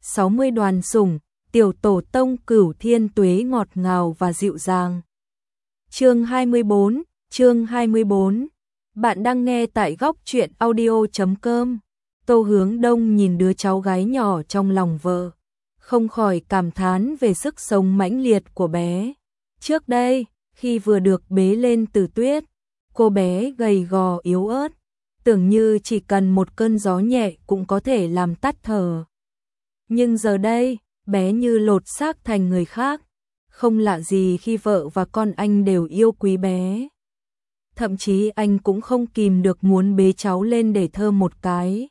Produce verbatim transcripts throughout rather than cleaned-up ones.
sáu mươi đoàn sủng, tiểu tổ tông Cửu Thiên Tuế ngọt ngào và dịu dàng. Chương hai mươi bốn, chương hai mươi bốn. Bạn đang nghe tại góc truyện audio chấm com. Tô Hướng Đông nhìn đứa cháu gái nhỏ trong lòng vợ, không khỏi cảm thán về sức sống mãnh liệt của bé. Trước đây, khi vừa được bế lên từ tuyết, cô bé gầy gò yếu ớt, tưởng như chỉ cần một cơn gió nhẹ cũng có thể làm tắt thở. Nhưng giờ đây, bé như lột xác thành người khác, không lạ gì khi vợ và con anh đều yêu quý bé. Thậm chí anh cũng không kìm được muốn bế cháu lên để thơm một cái.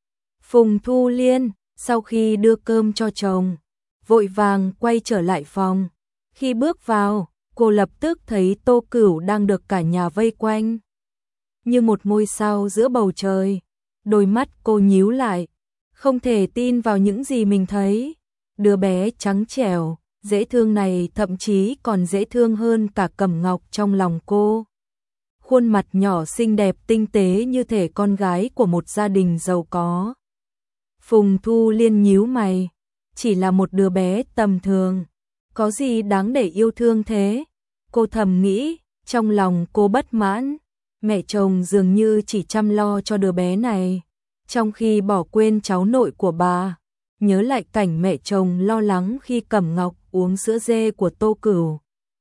Phùng Thu Liên, sau khi đưa cơm cho chồng, vội vàng quay trở lại phòng. Khi bước vào, cô lập tức thấy Tô Cửu đang được cả nhà vây quanh. Như một ngôi sao giữa bầu trời, đôi mắt cô nhíu lại, không thể tin vào những gì mình thấy. Đứa bé trắng trẻo, dễ thương này thậm chí còn dễ thương hơn cả Cẩm Ngọc trong lòng cô. Khuôn mặt nhỏ xinh đẹp tinh tế như thể con gái của một gia đình giàu có. Phùng Thu Liên nhíu mày, chỉ là một đứa bé tầm thường, có gì đáng để yêu thương thế? Cô thầm nghĩ, trong lòng cô bất mãn, mẹ chồng dường như chỉ chăm lo cho đứa bé này, trong khi bỏ quên cháu nội của bà. Nhớ lại cảnh mẹ chồng lo lắng khi Cẩm Ngọc uống sữa dê của Tô Cửu,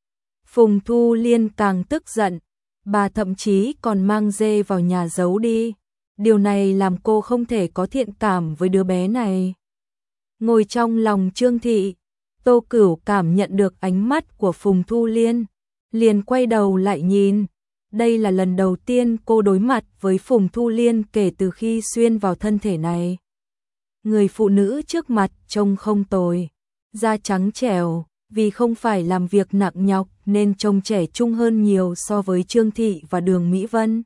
Phùng Thu Liên càng tức giận, bà thậm chí còn mang dê vào nhà giấu đi. Điều này làm cô không thể có thiện cảm với đứa bé này. Ngồi trong lòng Trương Thị, Tô Cửu cảm nhận được ánh mắt của Phùng Thu Liên, liền quay đầu lại nhìn. Đây là lần đầu tiên cô đối mặt với Phùng Thu Liên kể từ khi xuyên vào thân thể này. Người phụ nữ trước mặt trông không tồi, da trắng trẻo, vì không phải làm việc nặng nhọc nên trông trẻ trung hơn nhiều so với Trương Thị và Đường Mỹ Vân.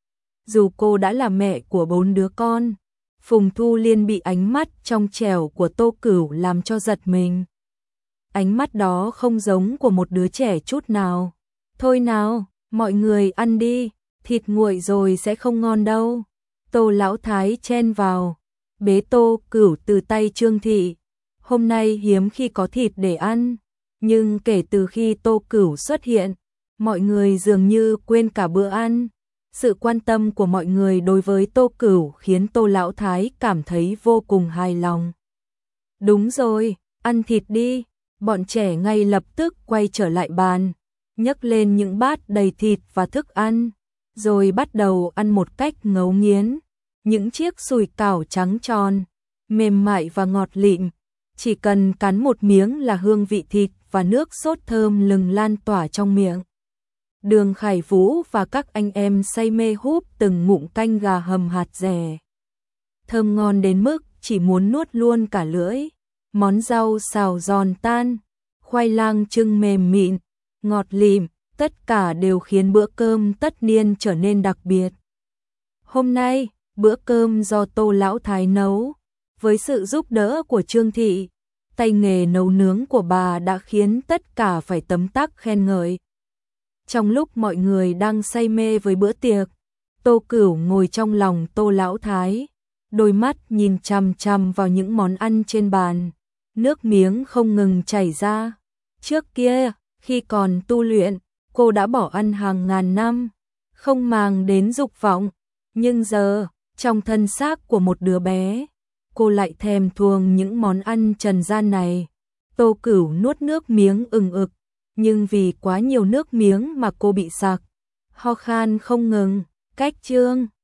Dù cô đã là mẹ của bốn đứa con, Phùng Thu Liên bị ánh mắt trong trẻo của Tô Cửu làm cho giật mình. Ánh mắt đó không giống của một đứa trẻ chút nào. Thôi nào, mọi người ăn đi, thịt nguội rồi sẽ không ngon đâu. Tô Lão Thái chen vào, bế Tô Cửu từ tay Trương Thị. Hôm nay hiếm khi có thịt để ăn, nhưng kể từ khi Tô Cửu xuất hiện, mọi người dường như quên cả bữa ăn. Sự quan tâm của mọi người đối với Tô Cửu khiến Tô Lão Thái cảm thấy vô cùng hài lòng. Đúng rồi, ăn thịt đi. Bọn trẻ ngay lập tức quay trở lại bàn, nhấc lên những bát đầy thịt và thức ăn, rồi bắt đầu ăn một cách ngấu nghiến. Những chiếc sùi cảo trắng tròn, mềm mại và ngọt lịm, chỉ cần cắn một miếng là hương vị thịt và nước sốt thơm lừng lan tỏa trong miệng. Đường Khải Vũ và các anh em say mê húp từng ngụm canh gà hầm hạt dẻ, thơm ngon đến mức chỉ muốn nuốt luôn cả lưỡi. Món rau xào giòn tan, khoai lang trưng mềm mịn, ngọt lịm, tất cả đều khiến bữa cơm tất niên trở nên đặc biệt. Hôm nay, bữa cơm do Tô Lão Thái nấu, với sự giúp đỡ của Trương Thị, tay nghề nấu nướng của bà đã khiến tất cả phải tấm tắc khen ngợi. Trong lúc mọi người đang say mê với bữa tiệc, Tô Cửu ngồi trong lòng Tô Lão Thái, đôi mắt nhìn chằm chằm vào những món ăn trên bàn, nước miếng không ngừng chảy ra. Trước kia, khi còn tu luyện, cô đã bỏ ăn hàng ngàn năm, không màng đến dục vọng, nhưng giờ, trong thân xác của một đứa bé, cô lại thèm thuồng những món ăn trần gian này. Tô Cửu nuốt nước miếng ừng ực, nhưng vì quá nhiều nước miếng mà cô bị sặc, ho khan không ngừng. Cách chương